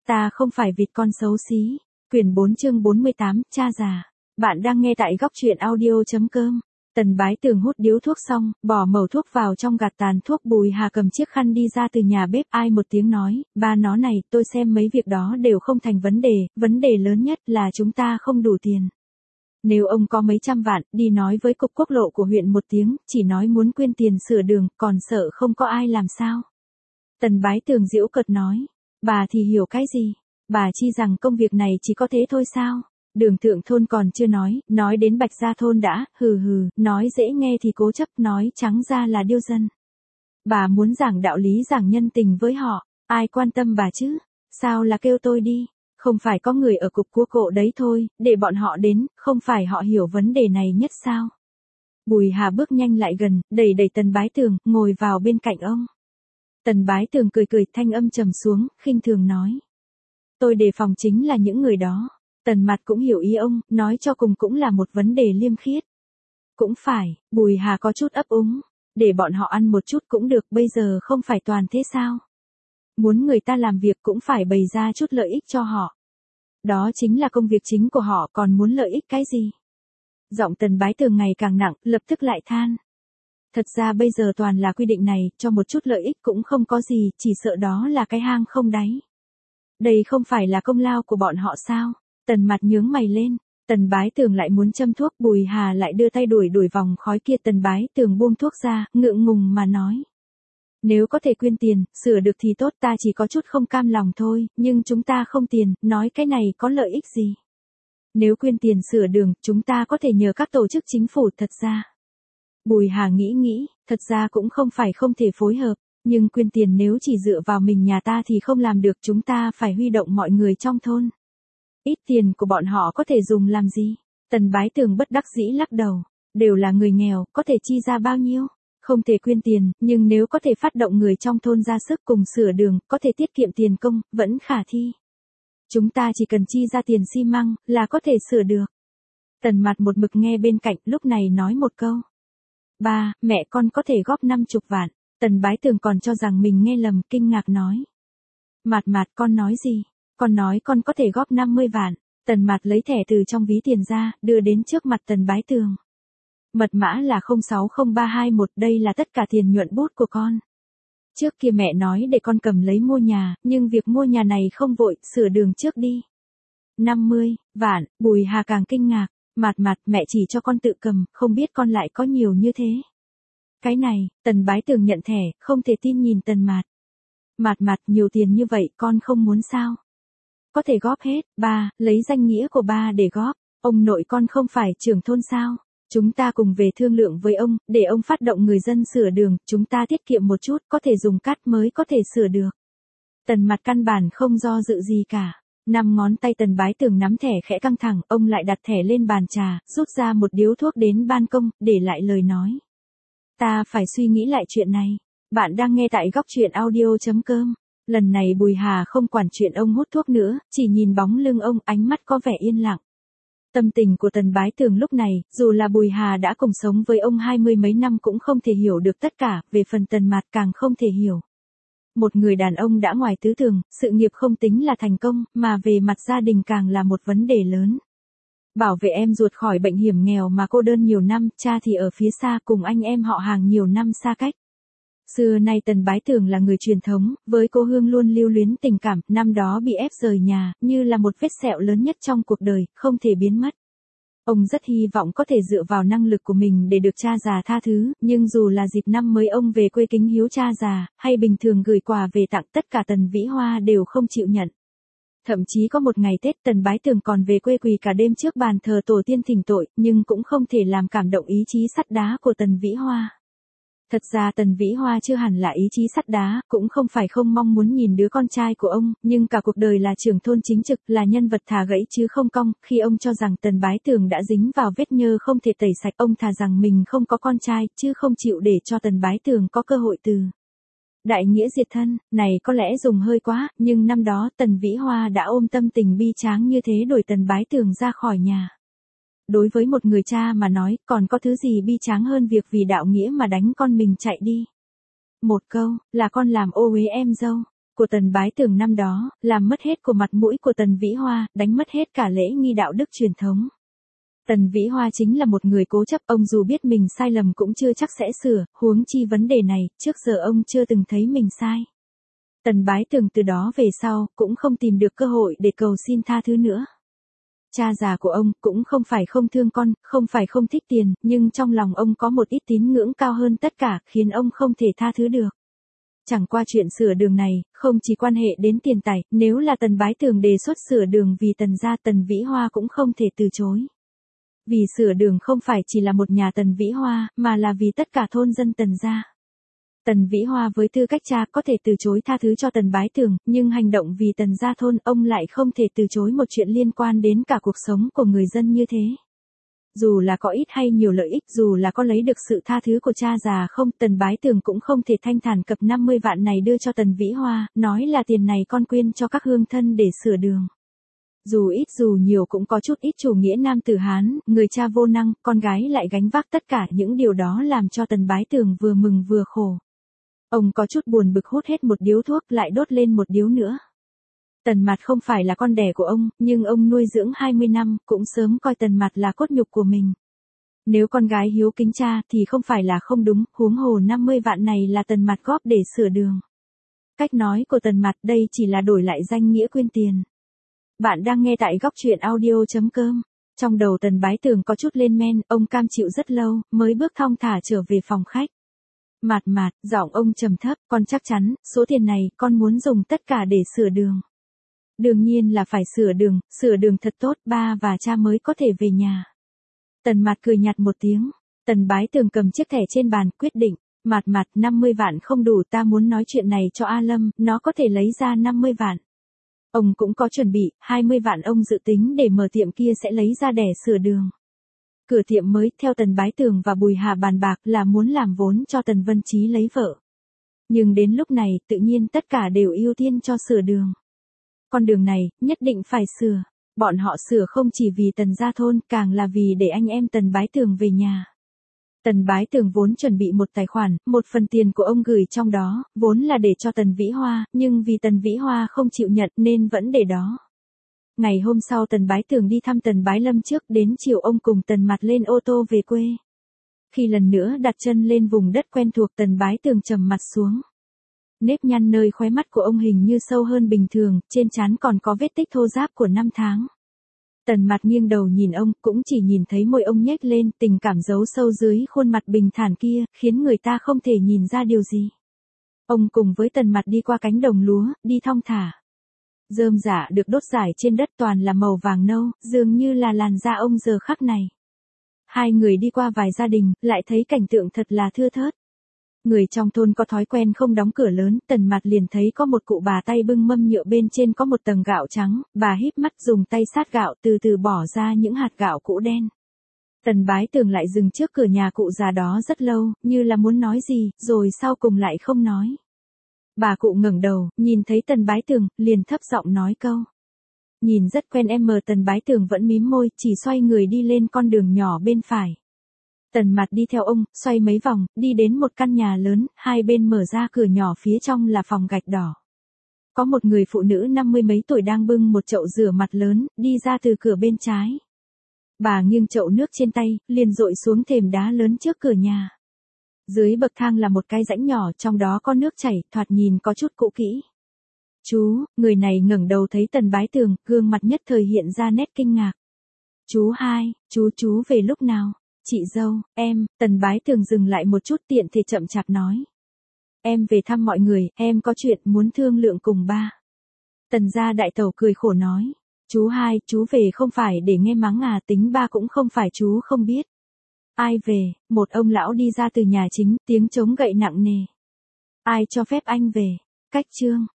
Ta không phải vịt con xấu xí. Quyển 4 chương 48, cha già. Bạn đang nghe tại góc truyện audio.com. Tần Bái Tường hút điếu thuốc xong, bỏ mẩu thuốc vào trong gạt tàn thuốc. Bùi Hà cầm chiếc khăn đi ra từ nhà bếp, ai một tiếng nói, ba nó này, tôi xem mấy việc đó đều không thành vấn đề lớn nhất là chúng ta không đủ tiền. Nếu ông có mấy trăm vạn, đi nói với cục quốc lộ của huyện một tiếng, chỉ nói muốn quyên tiền sửa đường, còn sợ không có ai làm sao. Tần Bái Tường giễu cợt nói, bà thì hiểu cái gì, bà chi rằng công việc này chỉ có thế thôi sao? Đường Thượng Thôn còn chưa nói đến Bạch Gia Thôn đã, nói dễ nghe thì cố chấp, nói trắng ra là điêu dân. Bà muốn giảng đạo lý giảng nhân tình với họ, ai quan tâm bà chứ, sao là kêu tôi đi, không phải có người ở cục quốc cộ đấy thôi, để bọn họ đến, không phải họ hiểu vấn đề này nhất sao? Bùi Hà bước nhanh lại gần, đẩy Tần Bái Tường, ngồi vào bên cạnh ông. Tần Bái Tường cười thanh âm trầm xuống, khinh thường nói. Tôi đề phòng chính là những người đó. Tần Mặt cũng hiểu ý ông, nói cho cùng cũng là một vấn đề liêm khiết. Cũng phải, Bùi Hà có chút ấp úng, để bọn họ ăn một chút cũng được, bây giờ không phải toàn thế sao? Muốn người ta làm việc cũng phải bày ra chút lợi ích cho họ. Đó chính là công việc chính của họ, còn muốn lợi ích cái gì? Giọng Tần Bái Tường ngày càng nặng, lập tức lại than. Thật ra bây giờ toàn là quy định này, cho một chút lợi ích cũng không có gì, chỉ sợ đó là cái hang không đáy. Đây không phải là công lao của bọn họ sao? Tần Mặt nhướng mày lên, Tần Bái Tường lại muốn châm thuốc, Bùi Hà lại đưa tay đuổi vòng khói kia. Tần Bái Tường buông thuốc ra, ngượng ngùng mà nói. Nếu có thể quyên tiền, sửa được thì tốt, ta chỉ có chút không cam lòng thôi, nhưng chúng ta không tiền, nói cái này có lợi ích gì? Nếu quyên tiền sửa đường, chúng ta có thể nhờ các tổ chức chính phủ. Thật ra. Bùi Hà nghĩ, thật ra cũng không phải không thể phối hợp, nhưng quyên tiền nếu chỉ dựa vào mình nhà ta thì không làm được, chúng ta phải huy động mọi người trong thôn. Ít tiền của bọn họ có thể dùng làm gì? Tần Bái Tường bất đắc dĩ lắc đầu, đều là người nghèo, có thể chi ra bao nhiêu? Không thể quyên tiền, nhưng nếu có thể phát động người trong thôn ra sức cùng sửa đường, có thể tiết kiệm tiền công, vẫn khả thi. Chúng ta chỉ cần chi ra tiền xi măng, là có thể sửa được. Tần Mặt một mực nghe bên cạnh, lúc này nói một câu. Ba, mẹ con có thể góp 50 vạn. Tần Bái Tường còn cho rằng mình nghe lầm, kinh ngạc nói. Mặt con nói gì? Con nói con có thể góp 50 vạn. Tần Mặt lấy thẻ từ trong ví tiền ra, đưa đến trước mặt Tần Bái Tường. Mật mã là 060321, đây là tất cả tiền nhuận bút của con. Trước kia mẹ nói để con cầm lấy mua nhà, nhưng việc mua nhà này không vội, sửa đường trước đi. 50 vạn, Bùi Hà càng kinh ngạc. Mặt, mẹ chỉ cho con tự cầm, không biết con lại có nhiều như thế. Cái này, Tần Bái Tường nhận thẻ, không thể tin nhìn Tần Mặt. Mặt, nhiều tiền như vậy con không muốn sao? Có thể góp hết, ba, lấy danh nghĩa của ba để góp. Ông nội con không phải trưởng thôn sao? Chúng ta cùng về thương lượng với ông, để ông phát động người dân sửa đường, chúng ta tiết kiệm một chút, có thể dùng cát mới có thể sửa được. Tần Mặt căn bản không do dự gì cả. 5 ngón tay Tần Bái Tường nắm thẻ khẽ căng thẳng, ông lại đặt thẻ lên bàn trà, rút ra một điếu thuốc đến ban công, để lại lời nói. Ta phải suy nghĩ lại chuyện này. Bạn đang nghe tại góc truyện audio.com. Lần này Bùi Hà không quản chuyện ông hút thuốc nữa, chỉ nhìn bóng lưng ông, ánh mắt có vẻ yên lặng. Tâm tình của Tần Bái Tường lúc này, dù là Bùi Hà đã cùng sống với ông 20 mấy năm cũng không thể hiểu được tất cả, về phần Tần Mặt càng không thể hiểu. Một người đàn ông đã ngoài tứ thường, sự nghiệp không tính là thành công, mà về mặt gia đình càng là một vấn đề lớn. Bảo vệ em ruột khỏi bệnh hiểm nghèo mà cô đơn nhiều năm, cha thì ở phía xa cùng anh em họ hàng nhiều năm xa cách. Xưa nay Tần Bái Tường là người truyền thống, với cô Hương luôn lưu luyến tình cảm, năm đó bị ép rời nhà, như là một vết sẹo lớn nhất trong cuộc đời, không thể biến mất. Ông rất hy vọng có thể dựa vào năng lực của mình để được cha già tha thứ, nhưng dù là dịp năm mới ông về quê kính hiếu cha già, hay bình thường gửi quà về tặng, tất cả Tần Vĩ Hoa đều không chịu nhận. Thậm chí có một ngày Tết Tần Bái Tường còn về quê quỳ cả đêm trước bàn thờ tổ tiên thỉnh tội, nhưng cũng không thể làm cảm động ý chí sắt đá của Tần Vĩ Hoa. Thật ra Tần Vĩ Hoa chưa hẳn là ý chí sắt đá, cũng không phải không mong muốn nhìn đứa con trai của ông, nhưng cả cuộc đời là trưởng thôn chính trực, là nhân vật thà gãy chứ không cong, khi ông cho rằng Tần Bái Tường đã dính vào vết nhơ không thể tẩy sạch, ông thà rằng mình không có con trai, chứ không chịu để cho Tần Bái Tường có cơ hội từ. Đại nghĩa diệt thân, này có lẽ dùng hơi quá, nhưng năm đó Tần Vĩ Hoa đã ôm tâm tình bi tráng như thế đuổi Tần Bái Tường ra khỏi nhà. Đối với một người cha mà nói, còn có thứ gì bi tráng hơn việc vì đạo nghĩa mà đánh con mình chạy đi. Một câu, là con làm ô uế em dâu. của Tần Bái Tường năm đó, làm mất hết của mặt mũi của Tần Vĩ Hoa, đánh mất hết cả lễ nghi đạo đức truyền thống. Tần Vĩ Hoa chính là một người cố chấp, ông dù biết mình sai lầm cũng chưa chắc sẽ sửa, huống chi vấn đề này, trước giờ ông chưa từng thấy mình sai. Tần Bái Tường từ đó về sau, cũng không tìm được cơ hội để cầu xin tha thứ nữa. Cha già của ông cũng không phải không thương con, không phải không thích tiền, nhưng trong lòng ông có một ít tín ngưỡng cao hơn tất cả, khiến ông không thể tha thứ được. Chẳng qua chuyện sửa đường này, không chỉ quan hệ đến tiền tài, nếu là Tần Bái Tường đề xuất sửa đường vì Tần gia, Tần Vĩ Hoa cũng không thể từ chối. Vì sửa đường không phải chỉ là một nhà Tần Vĩ Hoa, mà là vì tất cả thôn dân Tần gia. Tần Vĩ Hoa với tư cách cha có thể từ chối tha thứ cho Tần Bái Tường, nhưng hành động vì Tần gia thôn ông lại không thể từ chối một chuyện liên quan đến cả cuộc sống của người dân như thế. Dù là có ít hay nhiều lợi ích, dù là có lấy được sự tha thứ của cha già không, Tần Bái Tường cũng không thể thanh thản cập 50 vạn này đưa cho Tần Vĩ Hoa, nói là tiền này con quyên cho các hương thân để sửa đường. Dù ít dù nhiều cũng có chút ít chủ nghĩa nam tử Hán, người cha vô năng, con gái lại gánh vác tất cả những điều đó làm cho Tần Bái Tường vừa mừng vừa khổ. Ông có chút buồn bực hút hết một điếu thuốc lại đốt lên một điếu nữa. Tần Mạt không phải là con đẻ của ông, nhưng ông nuôi dưỡng 20 năm, cũng sớm coi Tần Mạt là cốt nhục của mình. Nếu con gái hiếu kính cha thì không phải là không đúng, huống hồ 50 vạn này là Tần Mạt góp để sửa đường. Cách nói của Tần Mạt đây chỉ là đổi lại danh nghĩa quyên tiền. Bạn đang nghe tại góc truyện audio.com. Trong đầu Tần Bái Tường có chút lên men, ông cam chịu rất lâu, mới bước thong thả trở về phòng khách. Mạt Mạt, giọng ông trầm thấp, con chắc chắn, số tiền này, con muốn dùng tất cả để sửa đường. Đương nhiên là phải sửa đường thật tốt, ba và cha mới có thể về nhà. Tần Mạt cười nhạt một tiếng. Tần Bái Tường cầm chiếc thẻ trên bàn, quyết định. Mạt, 50 vạn không đủ, ta muốn nói chuyện này cho A Lâm, nó có thể lấy ra 50 vạn. Ông cũng có chuẩn bị, 20 vạn ông dự tính để mở tiệm kia sẽ lấy ra để sửa đường. Cửa tiệm mới, theo Tần Bái Tường và Bùi Hà bàn bạc là muốn làm vốn cho Tần Vân Chí lấy vợ. Nhưng đến lúc này, tự nhiên tất cả đều ưu tiên cho sửa đường. Con đường này, nhất định phải sửa. Bọn họ sửa không chỉ vì Tần gia thôn, càng là vì để anh em Tần Bái Tường về nhà. Tần Bái Tường vốn chuẩn bị một tài khoản, một phần tiền của ông gửi trong đó, vốn là để cho Tần Vĩ Hoa, nhưng vì Tần Vĩ Hoa không chịu nhận nên vẫn để đó. Ngày hôm sau Tần Bái Tường đi thăm Tần Bái Lâm trước, đến chiều ông cùng Tần Mạt lên ô tô về quê. Khi lần nữa đặt chân lên vùng đất quen thuộc, Tần Bái Tường trầm mặt xuống. Nếp nhăn nơi khóe mắt của ông hình như sâu hơn bình thường, trên trán còn có vết tích thô ráp của năm tháng. Tần Mạt nghiêng đầu nhìn ông, cũng chỉ nhìn thấy môi ông nhếch lên, tình cảm giấu sâu dưới khuôn mặt bình thản kia, khiến người ta không thể nhìn ra điều gì. Ông cùng với Tần Mạt đi qua cánh đồng lúa, đi thong thả. Rơm rạ được đốt rải trên đất toàn là màu vàng nâu, dường như là làn da ông giờ khắc này. Hai người đi qua vài gia đình, lại thấy cảnh tượng thật là thưa thớt. Người trong thôn có thói quen không đóng cửa lớn, Tần Mạt liền thấy có một cụ bà tay bưng mâm nhựa bên trên có một tầng gạo trắng, bà híp mắt dùng tay sát gạo từ từ bỏ ra những hạt gạo cũ đen. Tần Bái Tường lại dừng trước cửa nhà cụ già đó rất lâu, như là muốn nói gì, rồi sau cùng lại không nói. Bà cụ ngẩng đầu, nhìn thấy Tần Bái Tường, liền thấp giọng nói câu. Nhìn rất quen em mờ. Tần Bái Tường vẫn mím môi, chỉ xoay người đi lên con đường nhỏ bên phải. Tần Mạt đi theo ông, xoay mấy vòng, đi đến một căn nhà lớn, hai bên mở ra cửa nhỏ, phía trong là phòng gạch đỏ. Có một người phụ nữ 50 mấy tuổi đang bưng một chậu rửa mặt lớn, đi ra từ cửa bên trái. Bà nghiêng chậu nước trên tay, liền dội xuống thềm đá lớn trước cửa nhà. Dưới bậc thang là một cái rãnh nhỏ, trong đó có nước chảy, thoạt nhìn có chút cũ kỹ. Chú, người này ngẩng đầu thấy Tần Bái Tường, gương mặt nhất thời hiện ra nét kinh ngạc. Chú hai, chú về lúc nào? Chị dâu, em. Tần Bái Tường dừng lại một chút, tiện thể chậm chạp nói. Em về thăm mọi người, em có chuyện muốn thương lượng cùng ba. Tần gia đại tẩu cười khổ nói. Chú hai, chú về không phải để nghe mắng à, tính ba cũng không phải chú không biết. Ai về? Một ông lão đi ra từ nhà chính, tiếng trống gậy nặng nề. Ai cho phép anh về? Cách trương.